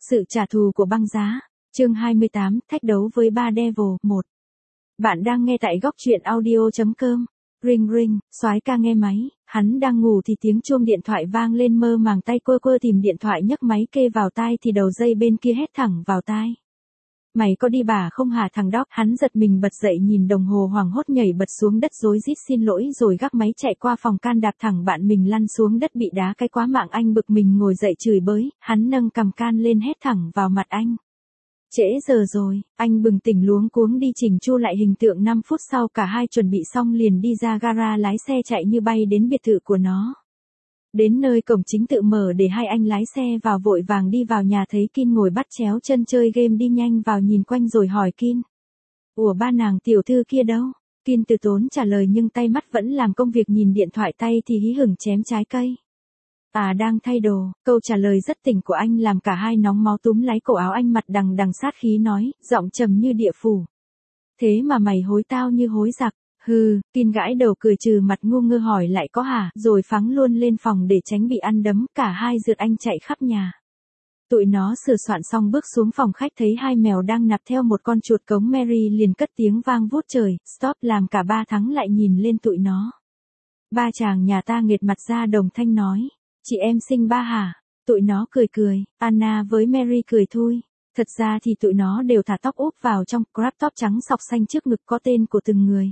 Sự trả thù của băng giá. Chương 28, thách đấu với ba Devil 1. Bạn đang nghe tại góc truyện audio.com. Ring ring, soái ca nghe máy, hắn đang ngủ thì tiếng chuông điện thoại vang lên, mơ màng tay quơ quơ tìm điện thoại, nhấc máy kê vào tai thì đầu dây bên kia hét thẳng vào tai. Mày có đi bà không hả thằng Đóc? Hắn giật mình bật dậy, nhìn đồng hồ, hoảng hốt nhảy bật xuống đất rối rít xin lỗi rồi gác máy chạy qua phòng can đạp thẳng bạn mình lăn xuống đất bị đá cái quá mạng. Anh bực mình ngồi dậy chửi bới, hắn nâng cằm can lên hét thẳng vào mặt anh. Trễ giờ rồi, anh bừng tỉnh luống cuống đi chỉnh chu lại hình tượng. 5 phút sau cả hai chuẩn bị xong liền đi ra gara lái xe chạy như bay đến biệt thự của nó. Đến nơi cổng chính tự mở để hai anh lái xe vào, vội vàng đi vào nhà thấy Kin ngồi bắt chéo chân chơi game. Đi nhanh vào nhìn quanh rồi hỏi Kin. Ủa ba nàng tiểu thư kia đâu? Kin từ tốn trả lời nhưng tay mắt vẫn làm công việc nhìn điện thoại, tay thì hí hửng chém trái cây. À đang thay đồ. Câu trả lời rất tỉnh của anh làm cả hai nóng máu, túm lấy cổ áo anh, mặt đằng đằng sát khí nói, giọng trầm như địa phủ. Thế mà mày hối tao như hối giặc. Hừ, Kin gãi đầu cười trừ mặt ngu ngơ hỏi lại có hả, rồi phóng luôn lên phòng để tránh bị ăn đấm. Cả hai rượt anh chạy khắp nhà. Tụi nó sửa soạn xong bước xuống phòng khách thấy hai mèo đang nạp theo một con chuột cống. Mary liền cất tiếng vang vút trời, stop, làm cả ba thắng lại nhìn lên tụi nó. Ba chàng nhà ta nghệt mặt ra đồng thanh nói. Chị em sinh ba hả? Tụi nó cười cười, Anna với Mary cười thôi. Thật ra thì tụi nó đều thả tóc úp vào trong crop top trắng sọc xanh, trước ngực có tên của từng người.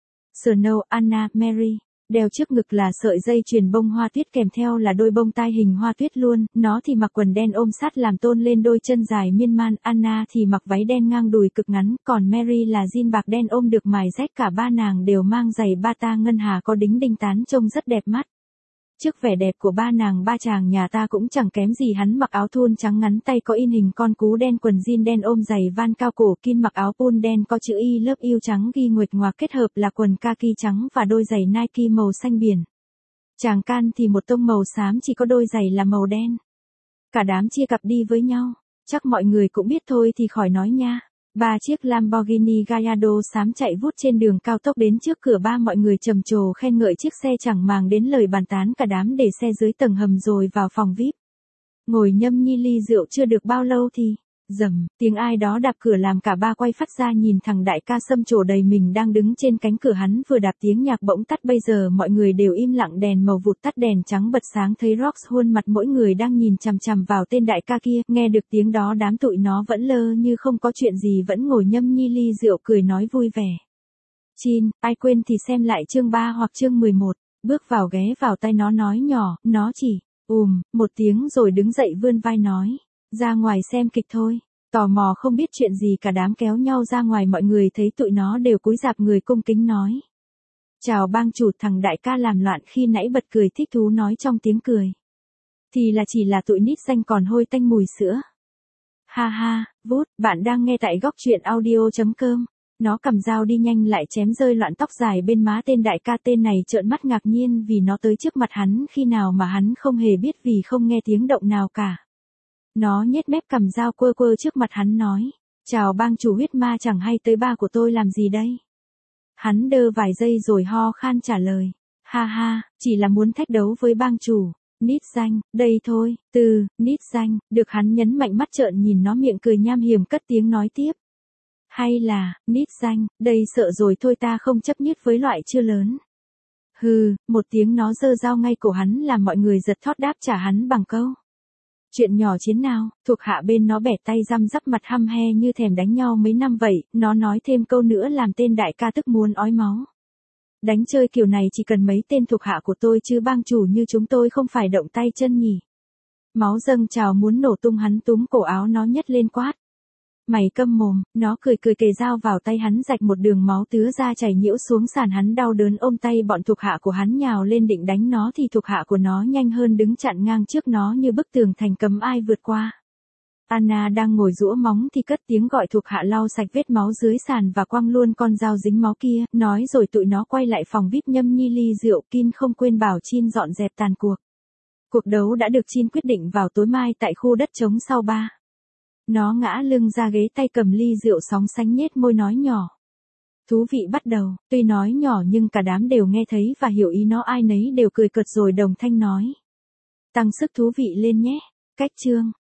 Snow, Anna, Mary. Đeo trước ngực là sợi dây chuyền bông hoa tuyết, kèm theo là đôi bông tai hình hoa tuyết luôn. Nó thì mặc quần đen ôm sát làm tôn lên đôi chân dài miên man. Anna thì mặc váy đen ngang đùi cực ngắn, còn Mary là jean bạc đen ôm được mài rách. Cả ba nàng đều mang giày bata ngân hà có đính đinh tán, trông rất đẹp mắt. Trước vẻ đẹp của ba nàng, ba chàng nhà ta cũng chẳng kém gì. Hắn mặc áo thun trắng ngắn tay có in hình con cú đen, quần jean đen ôm giày van cao cổ. Kin mặc áo polo đen có chữ I love you trắng ghi nguyệt ngoạc, kết hợp là quần kaki trắng và đôi giày Nike màu xanh biển. Chàng can thì một tông màu xám, chỉ có đôi giày là màu đen. Cả đám chia cặp đi với nhau. Chắc mọi người cũng biết thôi thì khỏi nói nha. Ba chiếc Lamborghini Gallardo xám chạy vút trên đường cao tốc đến trước cửa ba mọi người, trầm trồ khen ngợi chiếc xe, chẳng màng đến lời bàn tán. Cả đám để xe dưới tầng hầm rồi vào phòng VIP. Ngồi nhâm nhi ly rượu chưa được bao lâu thì rầm, tiếng ai đó đạp cửa làm cả ba quay phát ra nhìn thằng đại ca xâm trổ đầy mình đang đứng trên cánh cửa. Hắn vừa đạp tiếng nhạc bỗng tắt. Bây giờ mọi người đều im lặng, đèn màu vụt tắt, đèn trắng bật sáng, thấy Rox khuôn mặt mỗi người đang nhìn chằm chằm vào tên đại ca kia. Nghe được tiếng đó đám tụi nó vẫn lơ như không có chuyện gì, vẫn ngồi nhâm nhi ly rượu cười nói vui vẻ. Chin, ai quên thì xem lại chương 3 hoặc chương 11. Bước vào ghé vào tay nó nói nhỏ, nó chỉ một tiếng rồi đứng dậy vươn vai nói. Ra ngoài xem kịch thôi. Tò mò không biết chuyện gì cả đám kéo nhau ra ngoài. Mọi người thấy tụi nó đều cúi rạp người cung kính nói. Chào bang chủ. Thằng đại ca làm loạn khi nãy bật cười thích thú nói trong tiếng cười. Thì là chỉ là tụi nít xanh còn hôi tanh mùi sữa. Ha ha, vút, bạn đang nghe tại góc truyện audio.com. Nó cầm dao đi nhanh lại chém rơi loạn tóc dài bên má tên đại ca. Tên này trợn mắt ngạc nhiên vì nó tới trước mặt hắn khi nào mà hắn không hề biết, vì không nghe tiếng động nào cả. Nó nhếch mép cầm dao quơ quơ trước mặt hắn nói. Chào bang chủ, huyết ma chẳng hay tới ba của tôi làm gì đây? Hắn đơ vài giây rồi ho khan trả lời. Ha ha, chỉ là muốn thách đấu với bang chủ. Nít danh, đây thôi. Nít danh, được. Hắn nhấn mạnh mắt trợn nhìn nó, miệng cười nham hiểm cất tiếng nói tiếp. Hay là, nít danh, đây sợ rồi thôi, ta không chấp nhất với loại chưa lớn. Hừ, một tiếng nó giơ dao ngay cổ hắn làm mọi người giật thót, đáp trả hắn bằng câu. Chuyện nhỏ chiến nào. Thuộc hạ bên nó bẻ tay răm rắp mặt hăm he như thèm đánh nhau mấy năm vậy. Nó nói thêm câu nữa làm tên đại ca tức muốn ói máu. Đánh chơi kiểu này chỉ cần mấy tên thuộc hạ của tôi chứ bang chủ như chúng tôi không phải động tay chân nhỉ. Máu dâng trào muốn nổ tung, hắn túm cổ áo nó nhấc lên quát. Mày câm mồm. Nó cười cười kề dao vào tay hắn, rạch một đường máu tứa ra chảy nhiễu xuống sàn. Hắn đau đớn ôm tay bọn thuộc hạ của hắn nhào lên định đánh nó thì thuộc hạ của nó nhanh hơn, đứng chặn ngang trước nó như bức tường thành cấm ai vượt qua. Anna đang ngồi giũa móng thì cất tiếng gọi thuộc hạ lau sạch vết máu dưới sàn và quăng luôn con dao dính máu kia. Nói rồi tụi nó quay lại phòng VIP nhâm nhi ly rượu. Kin không quên bảo Chin dọn dẹp tàn cuộc. Cuộc đấu đã được Chin quyết định vào tối mai tại khu đất trống sau ba. Nó ngã lưng ra ghế, tay cầm ly rượu sóng sánh, nhếch môi nói nhỏ. Thú vị bắt đầu. Tuy nói nhỏ nhưng cả đám đều nghe thấy và hiểu ý nó, ai nấy đều cười cợt rồi đồng thanh nói. Tăng sức thú vị lên nhé. Cách chương.